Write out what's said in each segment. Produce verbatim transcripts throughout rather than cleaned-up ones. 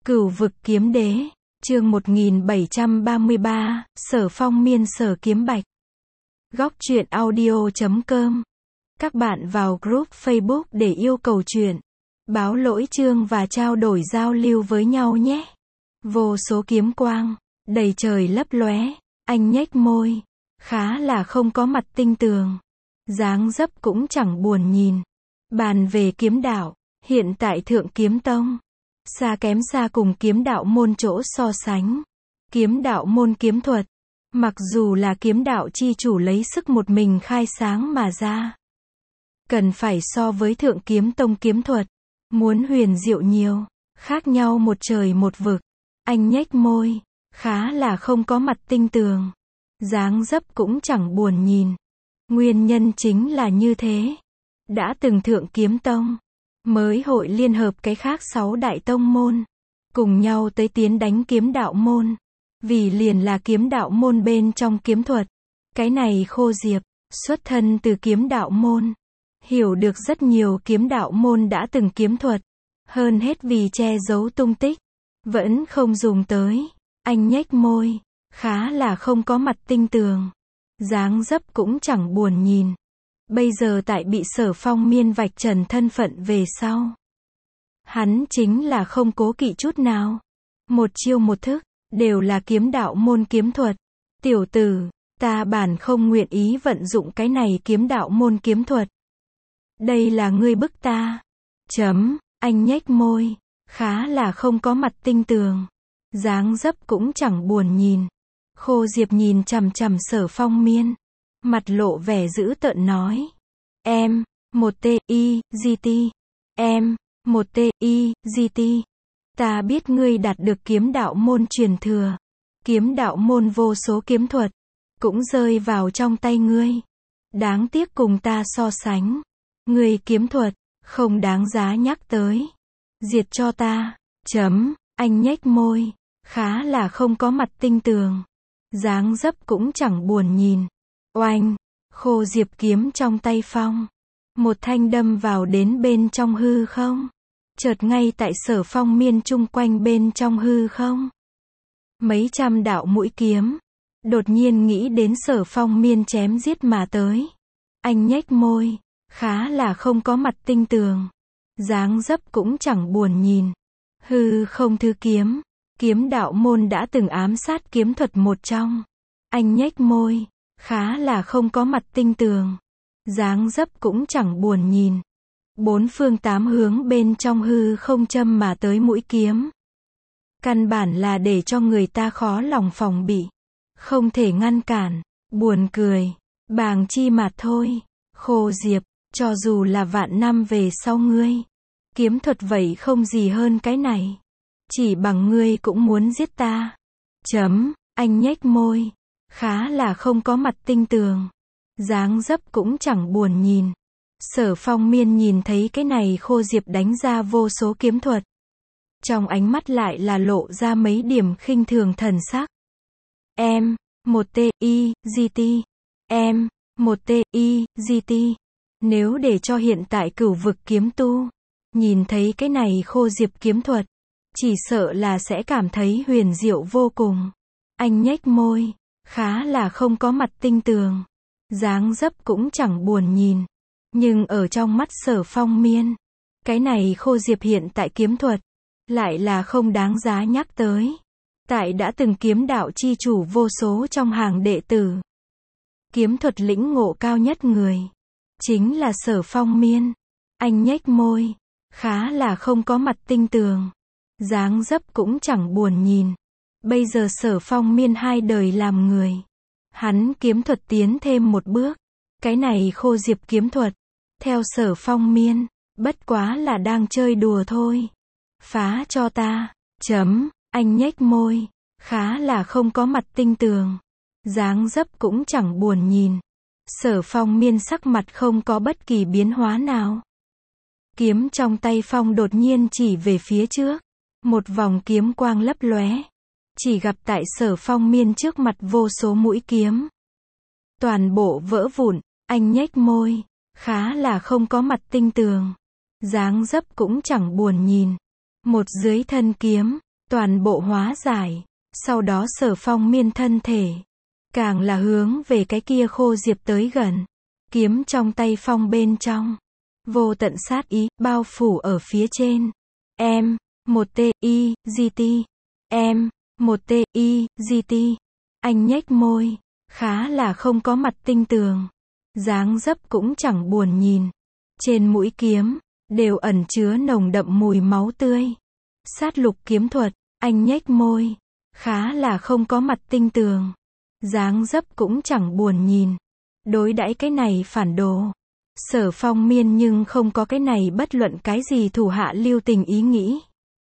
Cửu vực kiếm đế, chương một nghìn bảy trăm ba mươi ba, Sở Phong miên sở kiếm bạch. Góc truyện audio chấm com. Các bạn vào group Facebook để yêu cầu truyện, báo lỗi chương và trao đổi giao lưu với nhau nhé. Vô số kiếm quang, đầy trời lấp lóe, anh nhếch môi, khá là không có mặt tinh tường. Dáng dấp cũng chẳng buồn nhìn. Bàn về kiếm đạo, hiện tại Thượng Kiếm Tông xa kém xa cùng kiếm đạo môn chỗ so sánh. Kiếm đạo môn kiếm thuật, mặc dù là kiếm đạo chi chủ lấy sức một mình khai sáng mà ra, cần phải so với Thượng Kiếm Tông kiếm thuật, muốn huyền diệu nhiều, khác nhau một trời một vực. Anh nhếch môi, khá là không có mặt tinh tường. Dáng dấp cũng chẳng buồn nhìn. Nguyên nhân chính là như thế. Đã từng Thượng Kiếm Tông mới hội liên hợp cái khác sáu đại tông môn, cùng nhau tới tiến đánh kiếm đạo môn. Vì liền là kiếm đạo môn bên trong kiếm thuật. Cái này Khô Diệp, xuất thân từ kiếm đạo môn, hiểu được rất nhiều kiếm đạo môn đã từng kiếm thuật. Hơn hết vì che giấu tung tích, vẫn không dùng tới. Anh nhếch môi, khá là không có mặt tinh tường. Dáng dấp cũng chẳng buồn nhìn. Bây giờ tại bị Sở Phong miên vạch trần thân phận về sau, hắn chính là không cố kỵ chút nào. Một chiêu một thức, đều là kiếm đạo môn kiếm thuật. Tiểu tử, ta bản không nguyện ý vận dụng cái này kiếm đạo môn kiếm thuật. Đây là ngươi bức ta. Chấm, anh nhếch môi, khá là không có mặt tinh tường. Dáng dấp cũng chẳng buồn nhìn. Khô Diệp nhìn chằm chằm Sở Phong miên, mặt lộ vẻ dữ tợn nói. Em, một T I G T. Em, một T I G T. Ta biết ngươi đạt được kiếm đạo môn truyền thừa. Kiếm đạo môn vô số kiếm thuật, cũng rơi vào trong tay ngươi. Đáng tiếc cùng ta so sánh. Ngươi kiếm thuật, không đáng giá nhắc tới. Diệt cho ta. Chấm, anh nhếch môi, khá là không có mặt tinh tường. Dáng dấp cũng chẳng buồn nhìn. Oanh, Khô Diệp kiếm trong tay phong, một thanh đâm vào đến bên trong hư không. Chợt ngay tại Sở Phong miên chung quanh bên trong hư không, mấy trăm đạo mũi kiếm, đột nhiên nghĩ đến Sở Phong miên chém giết mà tới. Anh nhếch môi, khá là không có mặt tinh tường. Dáng dấp cũng chẳng buồn nhìn. Hư không thư kiếm, kiếm đạo môn đã từng ám sát kiếm thuật một trong. Anh nhếch môi, khá là không có mặt tinh tường. Dáng dấp cũng chẳng buồn nhìn. Bốn phương tám hướng bên trong hư không châm mà tới mũi kiếm, căn bản là để cho người ta khó lòng phòng bị, không thể ngăn cản. Buồn cười, bàng chi mà thôi. Khô Diệp, cho dù là vạn năm về sau ngươi, kiếm thuật vậy không gì hơn cái này. Chỉ bằng ngươi cũng muốn giết ta. Chấm, anh nhếch môi, khá là không có mặt tinh tường. Dáng dấp cũng chẳng buồn nhìn. Sở Phong miên nhìn thấy cái này Khô Diệp đánh ra vô số kiếm thuật, trong ánh mắt lại là lộ ra mấy điểm khinh thường thần sắc. Em, một T I G T. Em, một T I G T. Nếu để cho hiện tại cửu vực kiếm tu nhìn thấy cái này Khô Diệp kiếm thuật, chỉ sợ là sẽ cảm thấy huyền diệu vô cùng. Anh nhếch môi, khá là không có mặt tinh tường. Dáng dấp cũng chẳng buồn nhìn. Nhưng ở trong mắt Sở Phong miên, cái này Khô Diệp hiện tại kiếm thuật, lại là không đáng giá nhắc tới. Tại đã từng kiếm đạo chi chủ vô số trong hàng đệ tử, kiếm thuật lĩnh ngộ cao nhất người, chính là Sở Phong miên. Anh nhếch môi, khá là không có mặt tinh tường. Dáng dấp cũng chẳng buồn nhìn. Bây giờ Sở Phong miên hai đời làm người, hắn kiếm thuật tiến thêm một bước. Cái này Khô Diệp kiếm thuật, theo Sở Phong miên, bất quá là đang chơi đùa thôi. Phá cho ta. Chấm, anh nhếch môi, khá là không có mặt tinh tường. Dáng dấp cũng chẳng buồn nhìn. Sở Phong miên sắc mặt không có bất kỳ biến hóa nào. Kiếm trong tay phong đột nhiên chỉ về phía trước. Một vòng kiếm quang lấp lóe. Chỉ gặp tại Sở Phong miên trước mặt vô số mũi kiếm, toàn bộ vỡ vụn. Anh nhếch môi, khá là không có mặt tinh tường. Dáng dấp cũng chẳng buồn nhìn. Một dưới thân kiếm, toàn bộ hóa giải. Sau đó Sở Phong Miên thân thể, càng là hướng về cái kia Khô Diệp tới gần. Kiếm trong tay phong bên trong, vô tận sát ý, bao phủ ở phía trên. Em, một T, I, G T. Em, một T, I, G T. Anh nhếch môi, khá là không có mặt tinh tường. Dáng dấp cũng chẳng buồn nhìn. Trên mũi kiếm, đều ẩn chứa nồng đậm mùi máu tươi. Sát lục kiếm thuật, anh nhếch môi, khá là không có mặt tinh tường. Dáng dấp cũng chẳng buồn nhìn. Đối đãi cái này phản đồ. Sở Phong Miên nhưng không có cái này bất luận cái gì thủ hạ lưu tình ý nghĩ.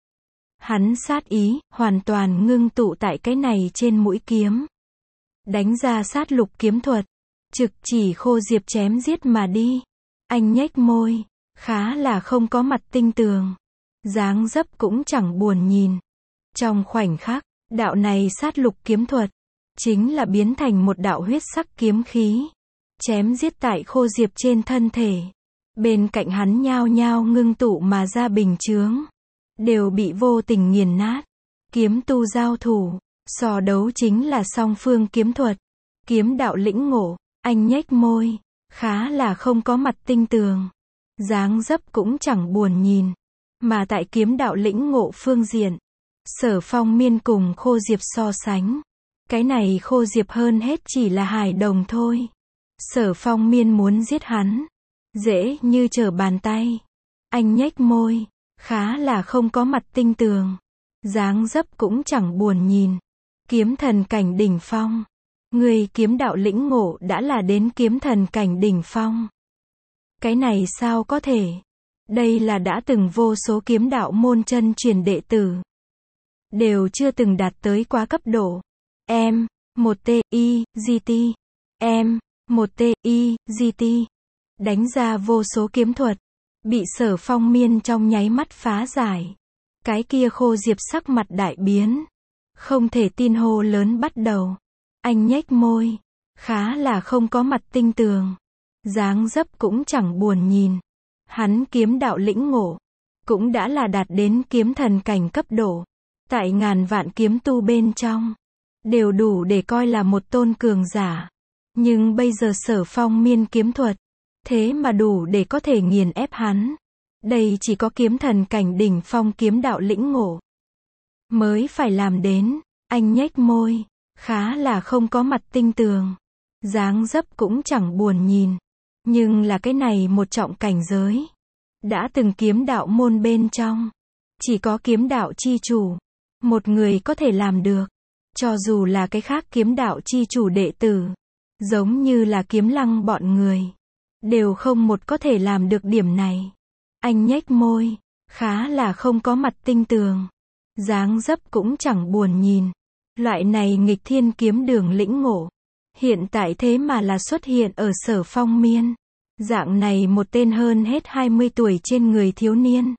Hắn sát ý, hoàn toàn ngưng tụ tại cái này trên mũi kiếm. Đánh ra sát lục kiếm thuật. Trực chỉ Khô Diệp chém giết mà đi. Anh nhếch môi, khá là không có mặt tinh tường. Dáng dấp cũng chẳng buồn nhìn. Trong khoảnh khắc, đạo này sát lục kiếm thuật, chính là biến thành một đạo huyết sắc kiếm khí. Chém giết tại Khô Diệp trên thân thể. Bên cạnh hắn nhao nhao ngưng tụ mà ra bình chướng. Đều bị vô tình nghiền nát. Kiếm tu giao thủ. So đấu chính là song phương kiếm thuật. Kiếm đạo lĩnh ngộ. Anh nhếch môi, khá là không có mặt tinh tường. Dáng dấp cũng chẳng buồn nhìn. Mà tại kiếm đạo lĩnh ngộ phương diện, Sở Phong Miên cùng Khô Diệp so sánh. Cái này Khô Diệp hơn hết chỉ là hài đồng thôi. Sở Phong Miên muốn giết hắn, dễ như trở bàn tay. Anh nhếch môi, khá là không có mặt tinh tường. Dáng dấp cũng chẳng buồn nhìn. Kiếm thần cảnh đỉnh phong. Người kiếm đạo lĩnh ngộ đã là đến kiếm thần cảnh đỉnh phong. Cái này sao có thể? Đây là đã từng vô số kiếm đạo môn chân truyền đệ tử. Đều chưa từng đạt tới quá cấp độ. Em, một T, I, G T. Em, một T, I, G T. Đánh ra vô số kiếm thuật. Bị Sở Phong Miên trong nháy mắt phá giải. Cái kia Khô Diệp sắc mặt đại biến. Không thể tin hô lớn bắt đầu. Anh nhếch môi, khá là không có mặt tinh tường. Dáng dấp cũng chẳng buồn nhìn. Hắn kiếm đạo lĩnh ngộ, cũng đã là đạt đến kiếm thần cảnh cấp độ. Tại ngàn vạn kiếm tu bên trong, đều đủ để coi là một tôn cường giả. Nhưng bây giờ Sở Phong Miên kiếm thuật, thế mà đủ để có thể nghiền ép hắn. Đây chỉ có kiếm thần cảnh đỉnh phong kiếm đạo lĩnh ngộ mới phải làm đến. Anh nhếch môi, khá là không có mặt tinh tường. Dáng dấp cũng chẳng buồn nhìn. Nhưng là cái này một trọng cảnh giới. Đã từng kiếm đạo môn bên trong. Chỉ có kiếm đạo chi chủ. Một người có thể làm được. Cho dù là cái khác kiếm đạo chi chủ đệ tử. Giống như là Kiếm Lăng bọn người. Đều không một có thể làm được điểm này. Anh nhếch môi. Khá là không có mặt tinh tường. Dáng dấp cũng chẳng buồn nhìn. Loại này nghịch thiên kiếm đường lĩnh ngộ. Hiện tại thế mà là xuất hiện ở Sở Phong Miên. Dạng này một tên hơn hết hai mươi tuổi trên người thiếu niên.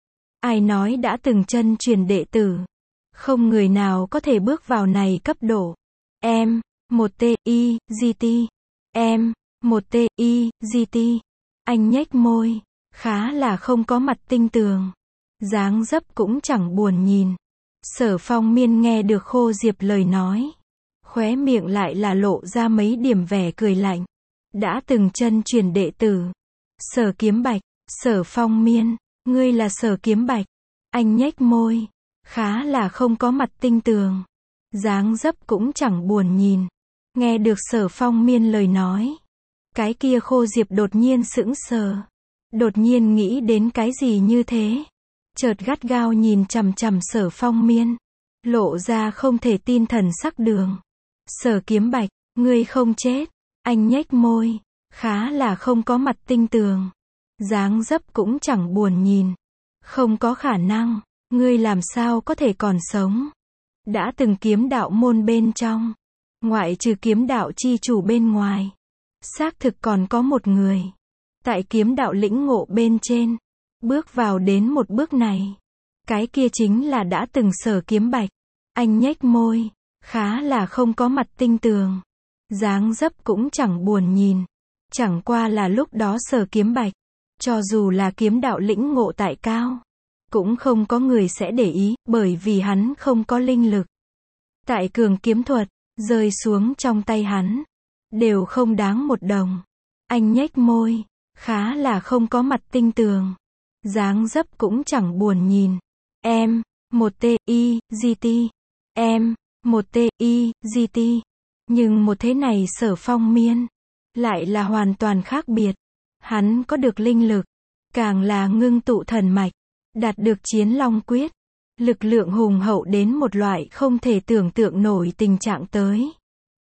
Ai nói đã từng chân truyền đệ tử. Không người nào có thể bước vào này cấp độ. Em, một T, I, G T. Em, một T, I, G T. Anh nhếch môi, khá là không có mặt tinh tường. Dáng dấp cũng chẳng buồn nhìn. Sở Phong Miên nghe được Khô Diệp lời nói. Khóe miệng lại là lộ ra mấy điểm vẻ cười lạnh. Đã từng chân truyền đệ tử. Sở Kiếm Bạch, Sở Phong Miên, ngươi là Sở Kiếm Bạch. Anh nhếch môi, khá là không có mặt tinh tường. Dáng dấp cũng chẳng buồn nhìn. Nghe được Sở Phong Miên lời nói. Cái kia Khô Diệp đột nhiên sững sờ. Đột nhiên nghĩ đến cái gì như thế. Chợt gắt gao nhìn chằm chằm Sở Phong Miên. Lộ ra không thể tin thần sắc đường. Sở Kiếm Bạch, ngươi không chết. Anh nhếch môi, khá là không có mặt tinh tường. Dáng dấp cũng chẳng buồn nhìn. Không có khả năng, ngươi làm sao có thể còn sống. Đã từng kiếm đạo môn bên trong. Ngoại trừ kiếm đạo chi chủ bên ngoài. Xác thực còn có một người. Tại kiếm đạo lĩnh ngộ bên trên. Bước vào đến một bước này. Cái kia chính là đã từng Sở Kiếm Bạch. Anh nhếch môi, khá là không có mặt tinh tường. Dáng dấp cũng chẳng buồn nhìn. Chẳng qua là lúc đó Sở Kiếm Bạch. Cho dù là kiếm đạo lĩnh ngộ tại cao. cũng không có người sẽ để ý, bởi vì hắn không có linh lực. Tại cường kiếm thuật, rơi xuống trong tay hắn, đều không đáng một đồng. Anh nhếch môi, khá là không có mặt tinh tường. Dáng dấp cũng chẳng buồn nhìn. Em, một T I G T. Em, một T I G T. Nhưng một thế này Sở Phong Miên lại là hoàn toàn khác biệt. Hắn có được linh lực, càng là ngưng tụ thần mạch, đạt được chiến long quyết, lực lượng hùng hậu đến một loại không thể tưởng tượng nổi tình trạng tới.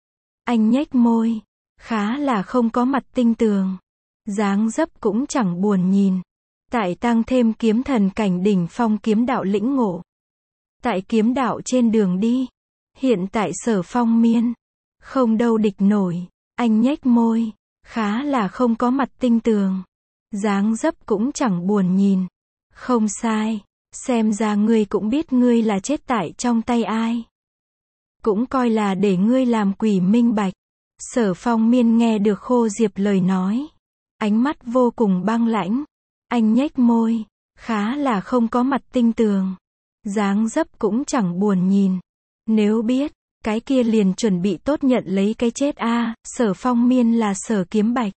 Anh nhếch môi, khá là không có mặt tinh tường. Dáng dấp cũng chẳng buồn nhìn. Tại tăng thêm kiếm thần cảnh đỉnh phong kiếm đạo lĩnh ngộ. Tại kiếm đạo trên đường đi. Hiện tại Sở Phong Miên không đâu địch nổi. Anh nhếch môi, khá là không có mặt tinh tường. Dáng dấp cũng chẳng buồn nhìn. Không sai, xem ra ngươi cũng biết ngươi là chết tại trong tay ai. Cũng coi là để ngươi làm quỷ minh bạch. Sở Phong Miên nghe được Khô Diệp lời nói, ánh mắt vô cùng băng lãnh. Anh nhếch môi, khá là không có mặt tinh tường. Dáng dấp cũng chẳng buồn nhìn. Nếu biết, cái kia liền chuẩn bị tốt nhận lấy cái chết a. À, Sở Phong Miên là Sở Kiếm Bạch.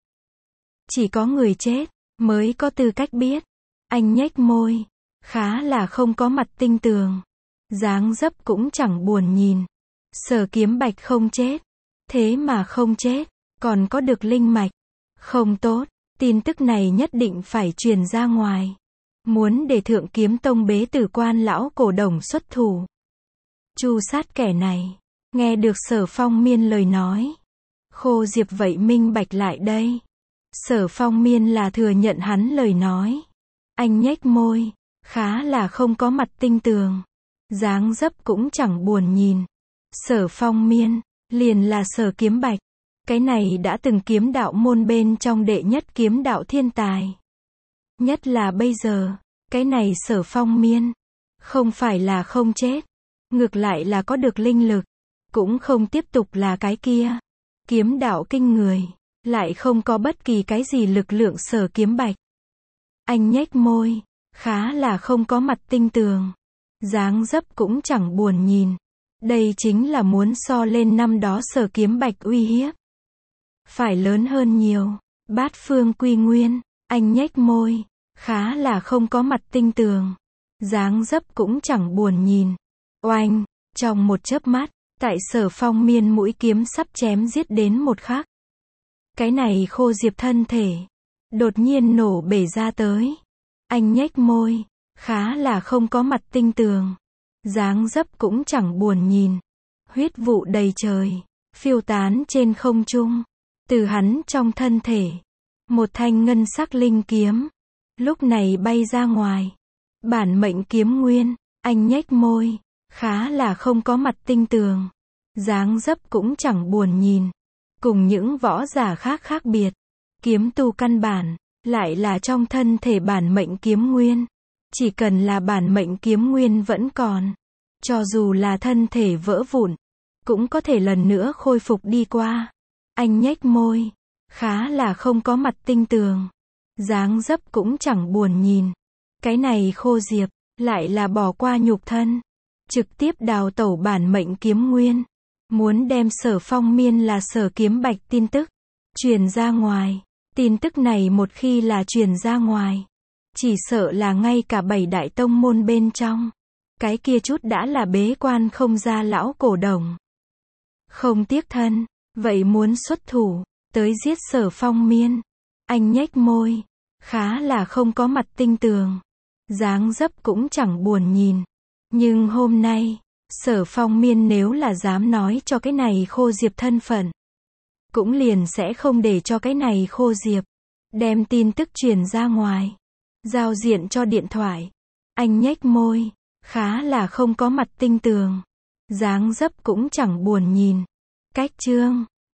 Chỉ có người chết mới có tư cách biết. Anh nhếch môi, khá là không có mặt tinh tường. Dáng dấp cũng chẳng buồn nhìn. Sở Kiếm Bạch không chết, thế mà không chết, còn có được linh mạch. Không tốt, tin tức này nhất định phải truyền ra ngoài. Muốn để Thượng Kiếm Tông bế tử quan lão cổ đồng xuất thủ, tru sát kẻ này. Nghe được Sở Phong Miên lời nói, Khô Diệp vậy minh bạch lại đây. Sở Phong Miên là thừa nhận hắn lời nói. Anh nhếch môi, khá là không có mặt tinh tường. Dáng dấp cũng chẳng buồn nhìn. Sở Phong Miên liền là Sở Kiếm Bạch. Cái này đã từng kiếm đạo môn bên trong đệ nhất kiếm đạo thiên tài. Nhất là bây giờ, cái này Sở Phong Miên không phải là không chết, ngược lại là có được linh lực, cũng không tiếp tục là cái kia kiếm đạo kinh người, lại không có bất kỳ cái gì lực lượng Sở Kiếm Bạch. Anh nhếch môi, khá là không có mặt tinh tường. Dáng dấp cũng chẳng buồn nhìn. Đây chính là muốn so lên năm đó Sở Kiếm Bạch uy hiếp phải lớn hơn nhiều. Bát phương quy nguyên. Anh nhếch môi, khá là không có mặt tinh tường. Dáng dấp cũng chẳng buồn nhìn. Oanh, trong một chớp mắt, tại Sở Phong Miên mũi kiếm sắp chém giết đến một khắc, cái này Khô Diệp thân thể đột nhiên nổ bể ra tới. Anh nhếch môi, khá là không có mặt tinh tường. Dáng dấp cũng chẳng buồn nhìn. Huyết vụ đầy trời, phiêu tán trên không trung. Từ hắn trong thân thể, một thanh ngân sắc linh kiếm lúc này bay ra ngoài. Bản mệnh kiếm nguyên. Anh nhếch môi, khá là không có mặt tinh tường. Dáng dấp cũng chẳng buồn nhìn. Cùng những võ giả khác khác biệt, kiếm tu căn bản lại là trong thân thể bản mệnh kiếm nguyên. Chỉ cần là bản mệnh kiếm nguyên vẫn còn, cho dù là thân thể vỡ vụn, cũng có thể lần nữa khôi phục đi qua. Anh nhếch môi, khá là không có mặt tinh tường. Dáng dấp cũng chẳng buồn nhìn. Cái này Khô Diệp lại là bỏ qua nhục thân, trực tiếp đào tẩu bản mệnh kiếm nguyên, muốn đem Sở Phong Miên là Sở Kiếm Bạch tin tức truyền ra ngoài. Tin tức này một khi là truyền ra ngoài, chỉ sợ là ngay cả bảy đại tông môn bên trong, cái kia chút đã là bế quan không ra lão cổ đồng, không tiếc thân, vậy muốn xuất thủ tới giết Sở Phong Miên. Anh nhếch môi, khá là không có mặt tinh tường. Dáng dấp cũng chẳng buồn nhìn. Nhưng hôm nay, Sở Phong Miên nếu là dám nói cho cái này Khô Diệp thân phận, cũng liền sẽ không để cho cái này Khô Diệp đem tin tức truyền ra ngoài, giao diện cho điện thoại. Anh nhếch môi, khá là không có mặt tinh tường. Dáng dấp cũng chẳng buồn nhìn. Cách chương